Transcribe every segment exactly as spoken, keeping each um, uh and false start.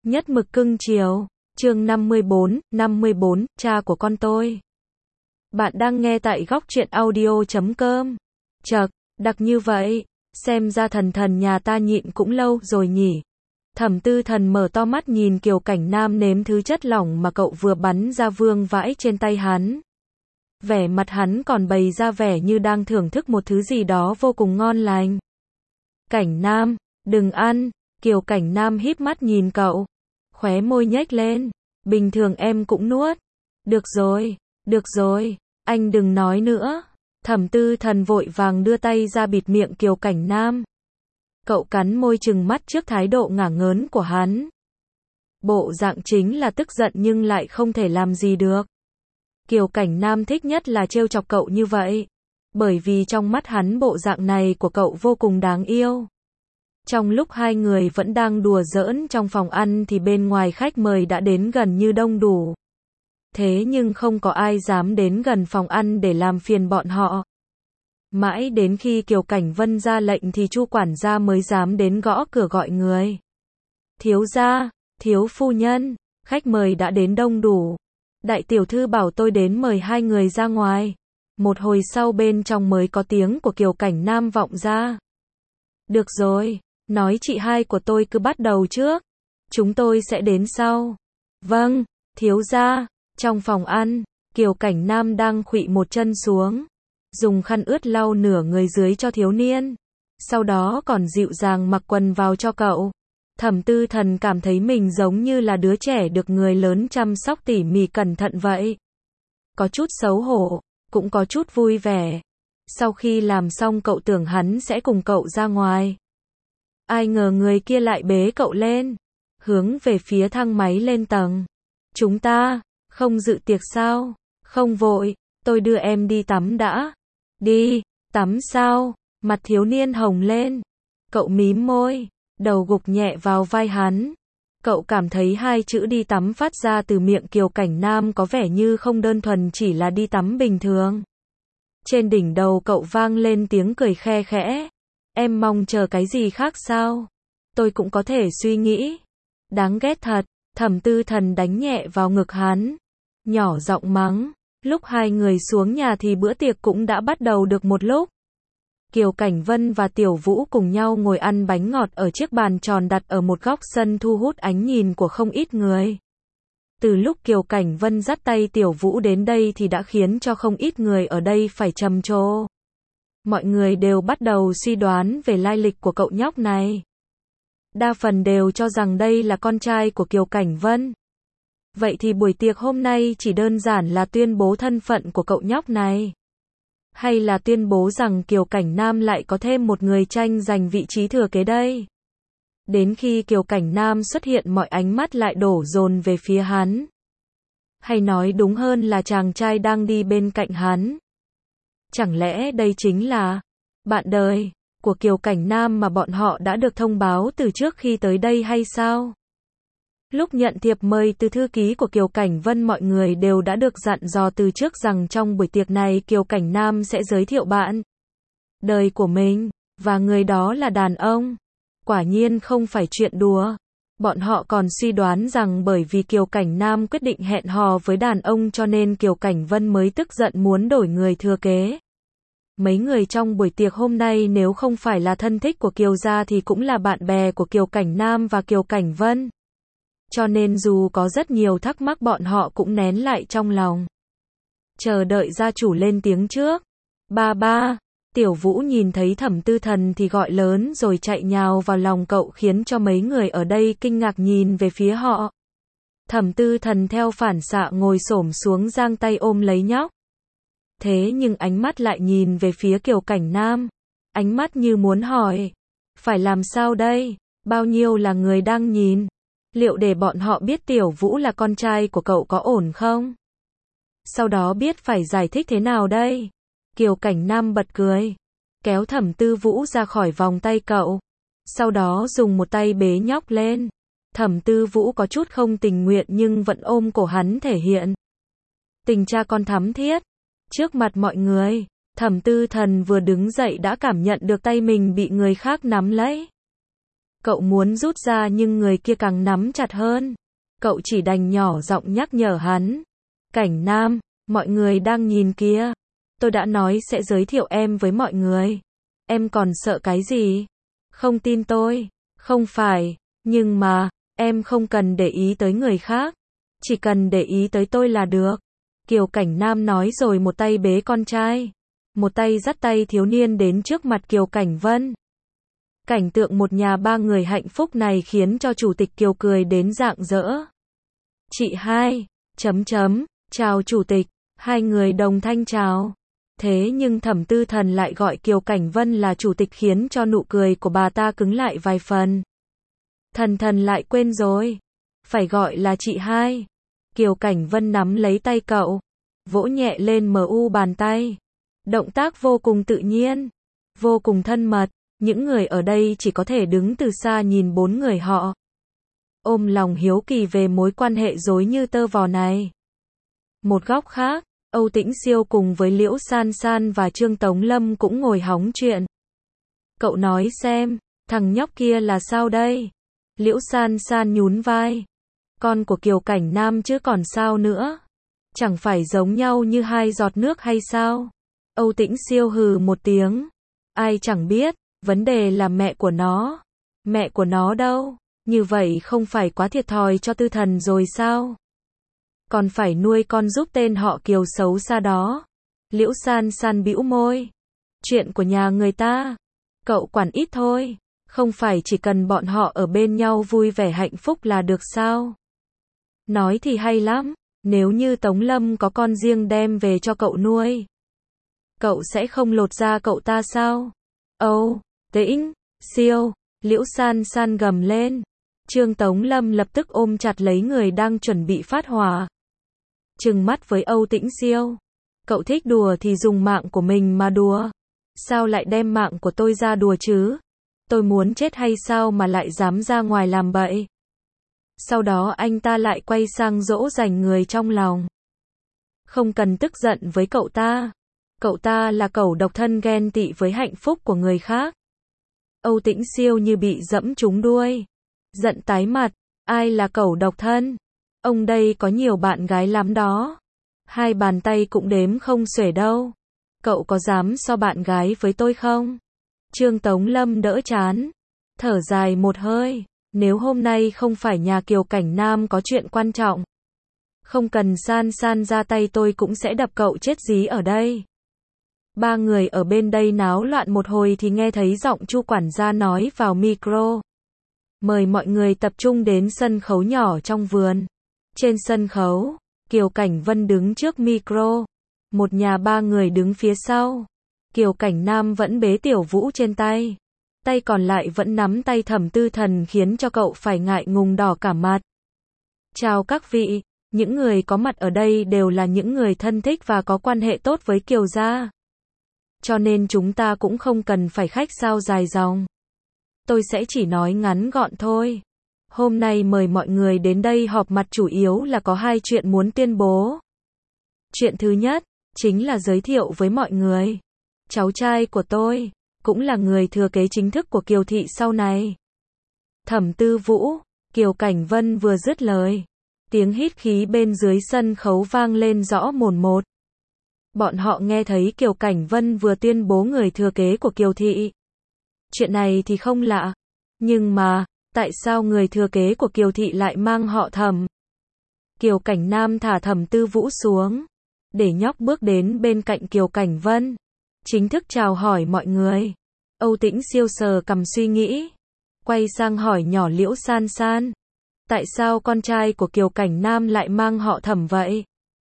Nhất mực cưng chiều. Chương năm mươi bốn, năm mươi bốn, cha của con tôi. Bạn đang nghe tại góc truyện audio chấm com. Chậc, đặc như vậy, xem ra thần thần nhà ta nhịn cũng lâu rồi nhỉ. Thẩm Tư Thần mở to mắt nhìn Kiều Cảnh Nam nếm thứ chất lỏng mà cậu vừa bắn ra vương vãi trên tay hắn. Vẻ mặt hắn còn bày ra vẻ như đang thưởng thức một thứ gì đó vô cùng ngon lành. Cảnh Nam, đừng ăn. Kiều Cảnh Nam híp mắt nhìn cậu, khóe môi nhếch lên. Bình thường em cũng nuốt. Được rồi, được rồi, anh đừng nói nữa. Thẩm Tư Thần vội vàng đưa tay ra bịt miệng Kiều Cảnh Nam. Cậu cắn môi trừng mắt trước thái độ ngả ngớn của hắn. Bộ dạng chính là tức giận nhưng lại không thể làm gì được. Kiều Cảnh Nam thích nhất là trêu chọc cậu như vậy. Bởi vì trong mắt hắn bộ dạng này của cậu vô cùng đáng yêu. Trong lúc hai người vẫn đang đùa giỡn trong phòng ăn thì bên ngoài khách mời đã đến gần như đông đủ. Thế nhưng không có ai dám đến gần phòng ăn để làm phiền bọn họ. Mãi đến khi Kiều Cảnh Vân ra lệnh thì Chu quản gia mới dám đến gõ cửa gọi người. Thiếu gia, thiếu phu nhân, khách mời đã đến đông đủ. Đại tiểu thư bảo tôi đến mời hai người ra ngoài. Một hồi sau bên trong mới có tiếng của Kiều Cảnh Nam vọng ra. Được rồi, nói chị hai của tôi cứ bắt đầu trước. Chúng tôi sẽ đến sau. Vâng, thiếu gia. Trong phòng ăn, Kiều Cảnh Nam đang khuỵu một chân xuống. Dùng khăn ướt lau nửa người dưới cho thiếu niên. Sau đó còn dịu dàng mặc quần vào cho cậu. Thẩm Tư Thần cảm thấy mình giống như là đứa trẻ được người lớn chăm sóc tỉ mỉ cẩn thận vậy. Có chút xấu hổ, cũng có chút vui vẻ. Sau khi làm xong cậu tưởng hắn sẽ cùng cậu ra ngoài. Ai ngờ người kia lại bế cậu lên, hướng về phía thang máy lên tầng. Chúng ta, không dự tiệc sao? Không vội, tôi đưa em đi tắm đã. Đi, tắm sao? Mặt thiếu niên hồng lên. Cậu mím môi, đầu gục nhẹ vào vai hắn. Cậu cảm thấy hai chữ đi tắm phát ra từ miệng Kiều Cảnh Nam có vẻ như không đơn thuần chỉ là đi tắm bình thường. Trên đỉnh đầu cậu vang lên tiếng cười khe khẽ. Em mong chờ cái gì khác sao? Tôi cũng có thể suy nghĩ. Đáng ghét thật. Thẩm Tư Thần đánh nhẹ vào ngực hắn, nhỏ giọng mắng. Lúc hai người xuống nhà thì bữa tiệc cũng đã bắt đầu được một lúc. Kiều Cảnh Vân và Tiểu Vũ cùng nhau ngồi ăn bánh ngọt ở chiếc bàn tròn đặt ở một góc sân thu hút ánh nhìn của không ít người. Từ lúc Kiều Cảnh Vân dắt tay Tiểu Vũ đến đây thì đã khiến cho không ít người ở đây phải trầm trồ. Mọi người đều bắt đầu suy đoán về lai lịch của cậu nhóc này. Đa phần đều cho rằng đây là con trai của Kiều Cảnh Vân. Vậy thì buổi tiệc hôm nay chỉ đơn giản là tuyên bố thân phận của cậu nhóc này. Hay là tuyên bố rằng Kiều Cảnh Nam lại có thêm một người tranh giành vị trí thừa kế đây. Đến khi Kiều Cảnh Nam xuất hiện mọi ánh mắt lại đổ dồn về phía hắn. Hay nói đúng hơn là chàng trai đang đi bên cạnh hắn. Chẳng lẽ đây chính là bạn đời của Kiều Cảnh Nam mà bọn họ đã được thông báo từ trước khi tới đây hay sao? Lúc nhận thiệp mời từ thư ký của Kiều Cảnh Vân mọi người đều đã được dặn dò từ trước rằng trong buổi tiệc này Kiều Cảnh Nam sẽ giới thiệu bạn đời của mình, và người đó là đàn ông. Quả nhiên không phải chuyện đùa. Bọn họ còn suy đoán rằng bởi vì Kiều Cảnh Nam quyết định hẹn hò với đàn ông cho nên Kiều Cảnh Vân mới tức giận muốn đổi người thừa kế. Mấy người trong buổi tiệc hôm nay nếu không phải là thân thích của Kiều gia thì cũng là bạn bè của Kiều Cảnh Nam và Kiều Cảnh Vân. Cho nên dù có rất nhiều thắc mắc bọn họ cũng nén lại trong lòng. Chờ đợi gia chủ lên tiếng trước. Ba ba, Tiểu Vũ nhìn thấy Thẩm Tư Thần thì gọi lớn rồi chạy nhào vào lòng cậu khiến cho mấy người ở đây kinh ngạc nhìn về phía họ. Thẩm Tư Thần theo phản xạ ngồi xổm xuống giang tay ôm lấy nhóc. Thế nhưng ánh mắt lại nhìn về phía Kiều Cảnh Nam. Ánh mắt như muốn hỏi. Phải làm sao đây? Bao nhiêu là người đang nhìn? Liệu để bọn họ biết Tiểu Vũ là con trai của cậu có ổn không? Sau đó biết phải giải thích thế nào đây? Kiều Cảnh Nam bật cười. Kéo Thẩm Tư Vũ ra khỏi vòng tay cậu. Sau đó dùng một tay bế nhóc lên. Thẩm Tư Vũ có chút không tình nguyện nhưng vẫn ôm cổ hắn thể hiện tình cha con thắm thiết. Trước mặt mọi người, Thẩm Tư Thần vừa đứng dậy đã cảm nhận được tay mình bị người khác nắm lấy. Cậu muốn rút ra nhưng người kia càng nắm chặt hơn. Cậu chỉ đành nhỏ giọng nhắc nhở hắn. Cảnh Nam, mọi người đang nhìn kìa. Tôi đã nói sẽ giới thiệu em với mọi người. Em còn sợ cái gì? Không tin tôi. Không phải, nhưng mà, em không cần để ý tới người khác. Chỉ cần để ý tới tôi là được. Kiều Cảnh Nam nói rồi một tay bế con trai. Một tay dắt tay thiếu niên đến trước mặt Kiều Cảnh Vân. Cảnh tượng một nhà ba người hạnh phúc này khiến cho chủ tịch Kiều cười đến rạng rỡ. Chị hai, chấm chấm, chào chủ tịch, hai người đồng thanh chào. Thế nhưng Thẩm Tư Thần lại gọi Kiều Cảnh Vân là chủ tịch khiến cho nụ cười của bà ta cứng lại vài phần. Thần thần lại quên rồi. Phải gọi là chị hai. Kiều Cảnh Vân nắm lấy tay cậu. Vỗ nhẹ lên mu bàn tay. Động tác vô cùng tự nhiên. Vô cùng thân mật. Những người ở đây chỉ có thể đứng từ xa nhìn bốn người họ. Ôm lòng hiếu kỳ về mối quan hệ rối như tơ vò này. Một góc khác, Âu Tĩnh Siêu cùng với Liễu San San và Trương Tống Lâm cũng ngồi hóng chuyện. Cậu nói xem, thằng nhóc kia là sao đây? Liễu San San nhún vai. Con của Kiều Cảnh Nam chứ còn sao nữa? Chẳng phải giống nhau như hai giọt nước hay sao? Âu Tĩnh Siêu hừ một tiếng. Ai chẳng biết, vấn đề là mẹ của nó. Mẹ của nó đâu? Như vậy không phải quá thiệt thòi cho Tư Thần rồi sao? Còn phải nuôi con giúp tên họ Kiều xấu xa đó. Liễu San San bĩu môi. Chuyện của nhà người ta. Cậu quản ít thôi. Không phải chỉ cần bọn họ ở bên nhau vui vẻ hạnh phúc là được sao? Nói thì hay lắm. Nếu như Tống Lâm có con riêng đem về cho cậu nuôi. Cậu sẽ không lột da cậu ta sao? Âu, Tĩnh, Siêu. Liễu San San gầm lên. Trương Tống Lâm lập tức ôm chặt lấy người đang chuẩn bị phát hỏa. Trừng mắt với Âu Tĩnh Siêu. Cậu thích đùa thì dùng mạng của mình mà đùa. Sao lại đem mạng của tôi ra đùa chứ? Tôi muốn chết hay sao mà lại dám ra ngoài làm bậy? Sau đó anh ta lại quay sang dỗ dành người trong lòng. Không cần tức giận với cậu ta. Cậu ta là cẩu độc thân ghen tị với hạnh phúc của người khác. Âu Tĩnh Siêu như bị dẫm trúng đuôi. Giận tái mặt. Ai là cẩu độc thân? Ông đây có nhiều bạn gái lắm đó. Hai bàn tay cũng đếm không xuể đâu. Cậu có dám so bạn gái với tôi không? Trương Tống Lâm đỡ chán. Thở dài một hơi. Nếu hôm nay không phải nhà Kiều Cảnh Nam có chuyện quan trọng. Không cần San San ra tay tôi cũng sẽ đập cậu chết dí ở đây. Ba người ở bên đây náo loạn một hồi thì nghe thấy giọng Chu quản gia nói vào micro. Mời mọi người tập trung đến sân khấu nhỏ trong vườn. Trên sân khấu, Kiều Cảnh Vân đứng trước micro. Một nhà ba người đứng phía sau. Kiều Cảnh Nam vẫn bế Tiểu Vũ trên tay. Tay còn lại vẫn nắm tay Thẩm Tư Thần khiến cho cậu phải ngại ngùng đỏ cả mặt. Chào các vị, những người có mặt ở đây đều là những người thân thích và có quan hệ tốt với Kiều gia. Cho nên chúng ta cũng không cần phải khách sáo dài dòng. Tôi sẽ chỉ nói ngắn gọn thôi. Hôm nay mời mọi người đến đây họp mặt chủ yếu là có hai chuyện muốn tuyên bố. Chuyện thứ nhất, chính là giới thiệu với mọi người. Cháu trai của tôi, cũng là người thừa kế chính thức của Kiều thị sau này. Thẩm Tư Vũ, Kiều Cảnh Vân vừa dứt lời. Tiếng hít khí bên dưới sân khấu vang lên rõ mồn một. Bọn họ nghe thấy Kiều Cảnh Vân vừa tuyên bố người thừa kế của Kiều thị. Chuyện này thì không lạ. Nhưng mà, tại sao người thừa kế của Kiều thị lại mang họ Thẩm? Kiều Cảnh Nam thả Thẩm Tư Vũ xuống. Để nhóc bước đến bên cạnh Kiều Cảnh Vân. Chính thức chào hỏi mọi người. Âu Tĩnh Siêu sờ cằm suy nghĩ. Quay sang hỏi nhỏ Liễu San San. Tại sao con trai của Kiều Cảnh Nam lại mang họ Thẩm vậy?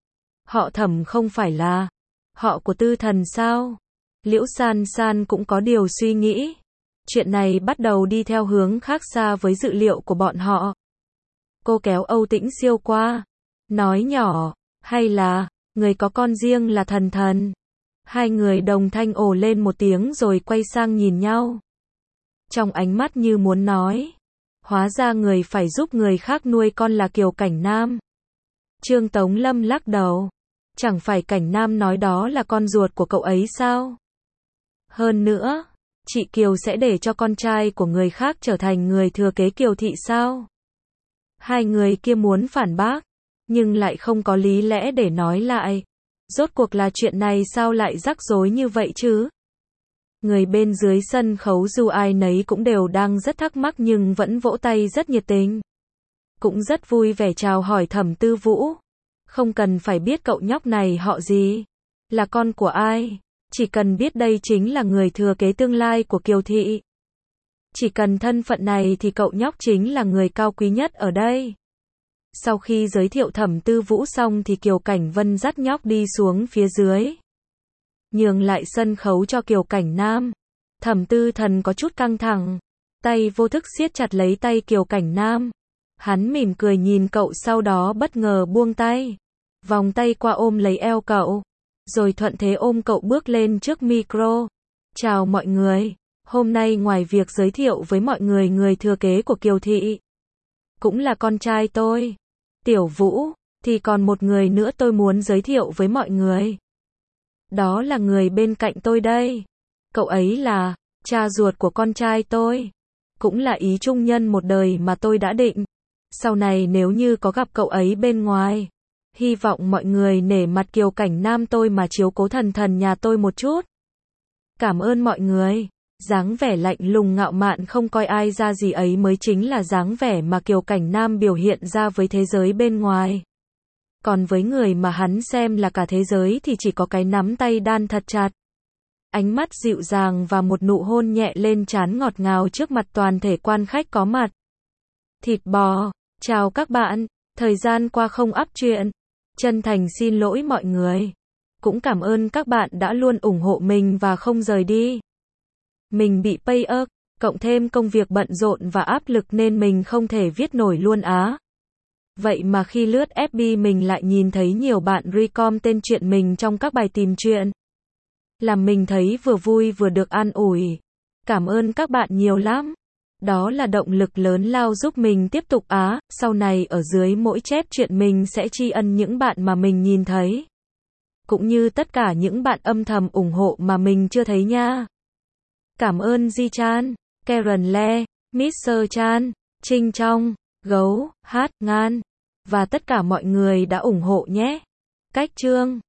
Họ Thẩm không phải là họ của Tư Thần sao? Liễu San San cũng có điều suy nghĩ. Chuyện này bắt đầu đi theo hướng khác xa với dự liệu của bọn họ. Cô kéo Âu Tĩnh Siêu qua. Nói nhỏ, hay là, người có con riêng là Thần Thần. Hai người đồng thanh ồ lên một tiếng rồi quay sang nhìn nhau. Trong ánh mắt như muốn nói. Hóa ra người phải giúp người khác nuôi con là Kiều Cảnh Nam. Trương Tống Lâm lắc đầu. Chẳng phải Cảnh Nam nói đó là con ruột của cậu ấy sao? Hơn nữa, chị Kiều sẽ để cho con trai của người khác trở thành người thừa kế Kiều thị sao? Hai người kia muốn phản bác, nhưng lại không có lý lẽ để nói lại. Rốt cuộc là chuyện này sao lại rắc rối như vậy chứ? Người bên dưới sân khấu dù ai nấy cũng đều đang rất thắc mắc nhưng vẫn vỗ tay rất nhiệt tình. Cũng rất vui vẻ chào hỏi Thẩm Tư Vũ. Không cần phải biết cậu nhóc này họ gì, là con của ai, chỉ cần biết đây chính là người thừa kế tương lai của Kiều thị. Chỉ cần thân phận này thì cậu nhóc chính là người cao quý nhất ở đây. Sau khi giới thiệu Thẩm Tư Vũ xong thì Kiều Cảnh Vân dắt nhóc đi xuống phía dưới, nhường lại sân khấu cho Kiều Cảnh Nam. Thẩm Tư Thần có chút căng thẳng, tay vô thức siết chặt lấy tay Kiều Cảnh Nam. Hắn mỉm cười nhìn cậu sau đó bất ngờ buông tay, vòng tay qua ôm lấy eo cậu, rồi thuận thế ôm cậu bước lên trước micro. Chào mọi người, hôm nay ngoài việc giới thiệu với mọi người người thừa kế của Kiều thị, cũng là con trai tôi, Tiểu Vũ, thì còn một người nữa tôi muốn giới thiệu với mọi người. Đó là người bên cạnh tôi đây. Cậu ấy là cha ruột của con trai tôi, cũng là ý trung nhân một đời mà tôi đã định. Sau này nếu như có gặp cậu ấy bên ngoài, hy vọng mọi người nể mặt Kiều Cảnh Nam tôi mà chiếu cố thần thần nhà tôi một chút. Cảm ơn mọi người. Dáng vẻ lạnh lùng ngạo mạn không coi ai ra gì ấy mới chính là dáng vẻ mà Kiều Cảnh Nam biểu hiện ra với thế giới bên ngoài. Còn với người mà hắn xem là cả thế giới thì chỉ có cái nắm tay đan thật chặt, ánh mắt dịu dàng và một nụ hôn nhẹ lên trán ngọt ngào trước mặt toàn thể quan khách có mặt. Thịt bò, chào các bạn, thời gian qua không up truyện, chân thành xin lỗi mọi người. Cũng cảm ơn các bạn đã luôn ủng hộ mình và không rời đi. Mình bị pay ớt, cộng thêm công việc bận rộn và áp lực nên mình không thể viết nổi luôn á. Vậy mà khi lướt ép bê mình lại nhìn thấy nhiều bạn recom tên chuyện mình trong các bài tìm chuyện. Làm mình thấy vừa vui vừa được an ủi. Cảm ơn các bạn nhiều lắm. Đó là động lực lớn lao giúp mình tiếp tục á. Sau này ở dưới mỗi chép chuyện mình sẽ tri ân những bạn mà mình nhìn thấy, cũng như tất cả những bạn âm thầm ủng hộ mà mình chưa thấy nha. Cảm ơn Di Chan, Karen Le, mít tơ Chan, Trinh Trong, Gấu, Hát, Ngan và tất cả mọi người đã ủng hộ nhé. Cách chương